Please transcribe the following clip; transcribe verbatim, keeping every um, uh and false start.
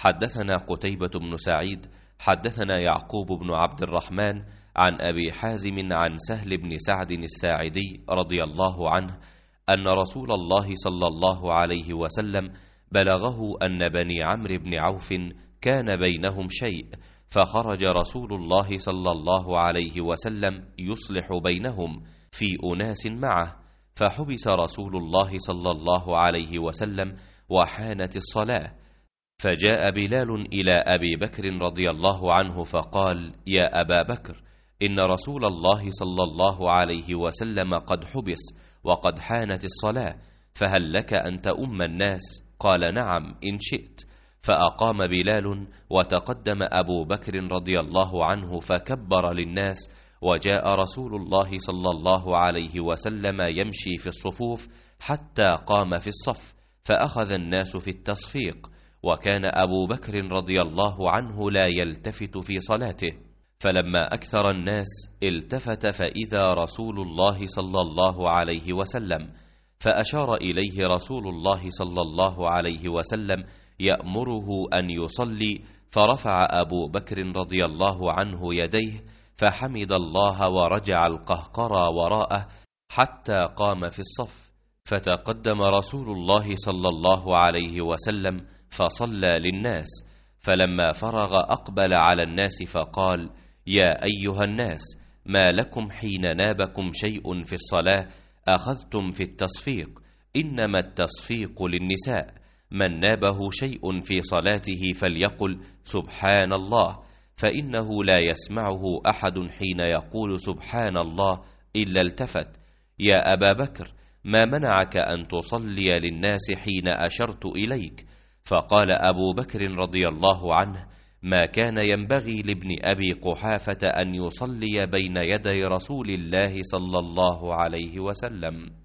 حدثنا قتيبة بن سعيد حدثنا يعقوب بن عبد الرحمن عن أبي حازم عن سهل بن سعد الساعدي رضي الله عنه أن رسول الله صلى الله عليه وسلم بلغه أن بني عمرو بن عوف كان بينهم شيء، فخرج رسول الله صلى الله عليه وسلم يصلح بينهم في أناس معه، فحبس رسول الله صلى الله عليه وسلم وحانت الصلاة، فجاء بلال إلى أبي بكر رضي الله عنه فقال: يا أبا بكر، إن رسول الله صلى الله عليه وسلم قد حبس وقد حانت الصلاة، فهل لك أن تؤم الناس؟ قال: نعم إن شئت. فأقام بلال، وتقدم أبو بكر رضي الله عنه فكبر للناس، وجاء رسول الله صلى الله عليه وسلم يمشي في الصفوف حتى قام في الصف، فأخذ الناس في التصفيق، وكان أبو بكر رضي الله عنه لا يلتفت في صلاته، فلما أكثر الناس التفت فإذا رسول الله صلى الله عليه وسلم، فأشار إليه رسول الله صلى الله عليه وسلم يأمره أن يصلي، فرفع أبو بكر رضي الله عنه يديه فحمد الله ورجع القهقرى وراءه حتى قام في الصف، فتقدم رسول الله صلى الله عليه وسلم فصلى للناس، فلما فرغ أقبل على الناس فقال: يا أيها الناس، ما لكم حين نابكم شيء في الصلاة أخذتم في التصفيق؟ إنما التصفيق للنساء، من نابه شيء في صلاته فليقل سبحان الله، فإنه لا يسمعه أحد حين يقول سبحان الله إلا التفت. يا أبا بكر، ما منعك أن تصلي للناس حين أشرت إليك؟ فقال أبو بكر رضي الله عنه: ما كان ينبغي لابن أبي قحافة أن يصلي بين يدي رسول الله صلى الله عليه وسلم.